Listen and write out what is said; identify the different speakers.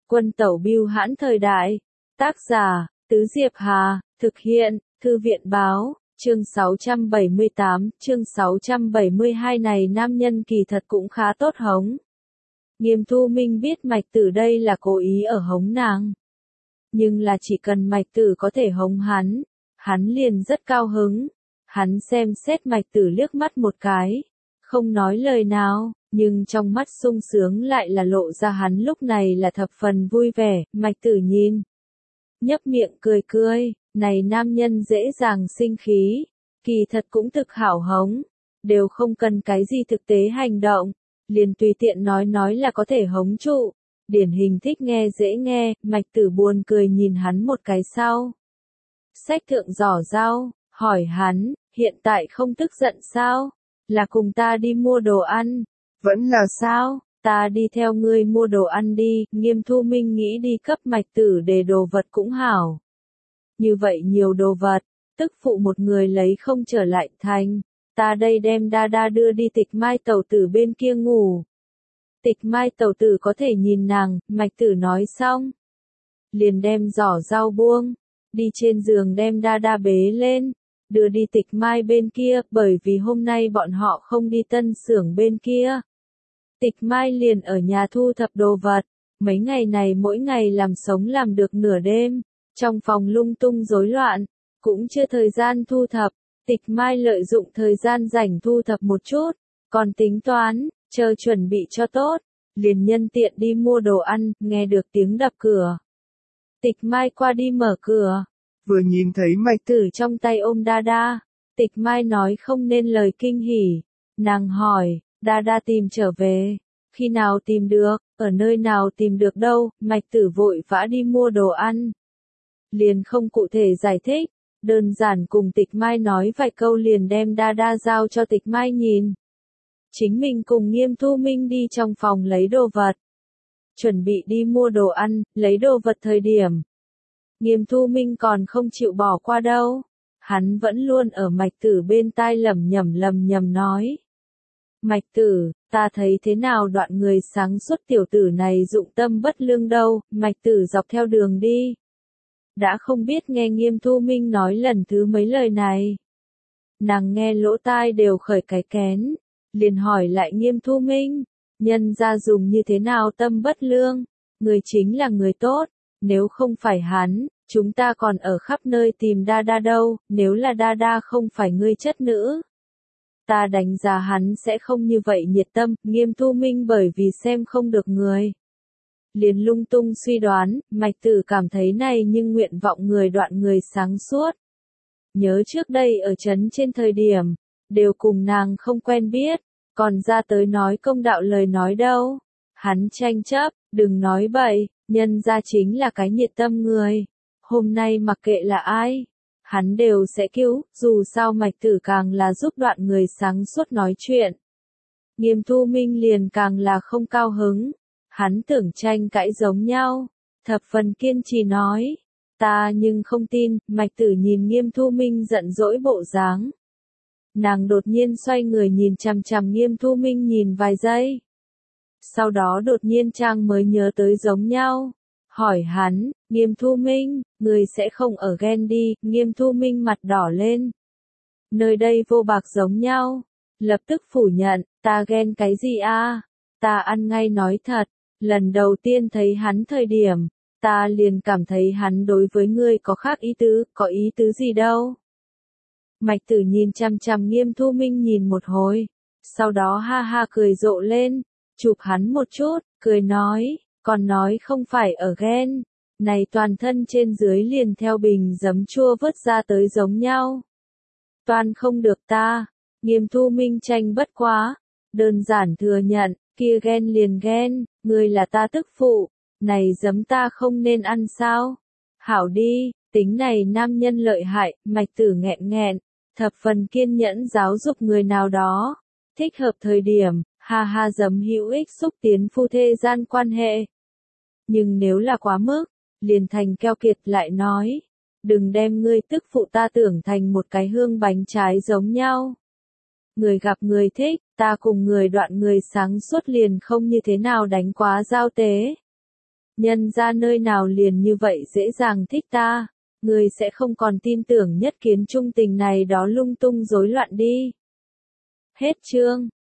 Speaker 1: Quân tẩu bưu hãn thời đại. Tác giả, Tứ Diệp Hà, thực hiện, Thư viện báo, chương 678, này nam nhân kỳ thật cũng khá tốt hống. Nghiêm Thu Minh biết Mạch Tử đây là cố ý ở hống nàng. Nhưng là chỉ cần Mạch Tử có thể hống hắn liền rất cao hứng. Hắn xem xét Mạch Tử liếc mắt một cái, không nói lời nào, nhưng trong mắt sung sướng lại là lộ ra hắn lúc này là thập phần vui vẻ. Mạch Tử nhìn, nhấp miệng cười cười, này nam nhân dễ dàng sinh khí, kỳ thật cũng thực hảo hống, đều không cần cái gì thực tế hành động, liền tùy tiện nói là có thể hống trụ, điển hình thích nghe dễ nghe. Mạch Tử buồn cười nhìn hắn một cái sau. Xách thượng giỏ rau, hỏi hắn, hiện tại không tức giận sao? Là cùng ta đi mua đồ ăn? Vẫn là sao? Ta đi theo ngươi mua đồ ăn đi. Nghiêm Thu Minh nghĩ đi cấp Mạch Tử để đồ vật cũng hảo. Như vậy nhiều đồ vật, tức phụ một người lấy không trở lại thành. Ta đây đem Đa Đa đưa đi Tịch Mai tẩu tử bên kia ngủ. Tịch Mai tẩu tử có thể nhìn nàng. Mạch Tử nói xong, liền đem giỏ rau buông, đi trên giường đem Đa Đa bế lên, đưa đi Tịch Mai bên kia, bởi vì hôm nay bọn họ không đi tân xưởng bên kia. Tịch Mai liền ở nhà thu thập đồ vật, mấy ngày này mỗi ngày làm sống làm được nửa đêm, trong phòng lung tung rối loạn, cũng chưa thời gian thu thập. Tịch Mai lợi dụng thời gian rảnh thu thập một chút, còn tính toán, chờ chuẩn bị cho tốt, liền nhân tiện đi mua đồ ăn. Nghe được tiếng đập cửa, Tịch Mai qua đi mở cửa, vừa nhìn thấy Mạch Tử trong tay ôm Đa Đa, Tịch Mai nói không nên lời kinh hỉ. Nàng hỏi, Đa Đa tìm trở về, khi nào tìm được, ở nơi nào tìm được đâu? Mạch Tử vội vã đi mua đồ ăn, liền không cụ thể giải thích, đơn giản cùng Tịch Mai nói vài câu liền đem Đa Đa giao cho Tịch Mai nhìn. Chính mình cùng Nghiêm Thu Minh đi trong phòng lấy đồ vật, chuẩn bị đi mua đồ ăn. Lấy đồ vật thời điểm, Nghiêm Thu Minh còn không chịu bỏ qua đâu, hắn vẫn luôn ở Mạch Tử bên tai lẩm nhẩm nói. Mạch Tử, ta thấy thế nào đoạn người sáng suốt tiểu tử này dụng tâm bất lương đâu. Mạch Tử dọc theo đường đi, đã không biết nghe Nghiêm Thu Minh nói lần thứ mấy lời này. Nàng nghe lỗ tai đều khởi cái kén, liền hỏi lại Nghiêm Thu Minh, nhân gia dùng như thế nào tâm bất lương, người chính là người tốt, nếu không phải hắn, chúng ta còn ở khắp nơi tìm Đa Đa đâu. Nếu là Đa Đa không phải ngươi chất nữ, ta đánh giá hắn sẽ không như vậy nhiệt tâm. Nghiêm Thu Minh bởi vì xem không được người, liền lung tung suy đoán. Mạch Tử cảm thấy này nhưng nguyện vọng người đoạn người sáng suốt. Nhớ trước đây ở trấn trên thời điểm, đều cùng nàng không quen biết, còn ra tới nói công đạo lời nói đâu. Hắn tranh chấp, đừng nói bậy, nhân ra chính là cái nhiệt tâm người. Hôm nay mặc kệ là ai, hắn đều sẽ cứu, dù sao Mạch Tử càng là giúp đoạn người sáng suốt nói chuyện. Nghiêm Thu Minh liền càng là không cao hứng, hắn tưởng tranh cãi giống nhau, thập phần kiên trì nói, ta nhưng không tin. Mạch Tử nhìn Nghiêm Thu Minh giận dỗi bộ dáng, nàng đột nhiên xoay người nhìn chằm chằm Nghiêm Thu Minh nhìn vài giây. Sau đó đột nhiên Trang mới nhớ tới giống nhau, hỏi hắn, Nghiêm Thu Minh, người sẽ không ở ghen đi? Nghiêm Thu Minh mặt đỏ lên, nơi đây vô bạc giống nhau, lập tức phủ nhận, ta ghen cái gì a? Ta ăn ngay nói thật, lần đầu tiên thấy hắn thời điểm, ta liền cảm thấy hắn đối với ngươi có khác ý tứ. Có ý tứ gì đâu? Mạch Tử nhìn chằm chằm Nghiêm Thu Minh nhìn một hồi, sau đó ha ha cười rộ lên, chụp hắn một chút, cười nói, còn nói không phải ở ghen, này toàn thân trên dưới liền theo bình giấm chua vớt ra tới giống nhau. Toàn không được ta. Nghiêm Thu Minh tranh bất quá, đơn giản thừa nhận, kia ghen liền ghen, ngươi là ta tức phụ, này giấm ta không nên ăn sao? Hảo đi, tính này nam nhân lợi hại. Mạch Tử nghẹn, thập phần kiên nhẫn giáo dục người nào đó, thích hợp thời điểm, ha ha giấm hữu ích xúc tiến phu thê gian quan hệ. Nhưng nếu là quá mức, liền thành keo kiệt. Lại nói, đừng đem ngươi tức phụ ta tưởng thành một cái hương bánh trái giống nhau. Người gặp người thích, ta cùng người đoạn người sáng suốt liền không như thế nào đánh quá giao tế. Nhân ra nơi nào liền như vậy dễ dàng thích ta, ngươi sẽ không còn tin tưởng nhất kiến trung tình này đó lung tung rối loạn đi. Hết chương.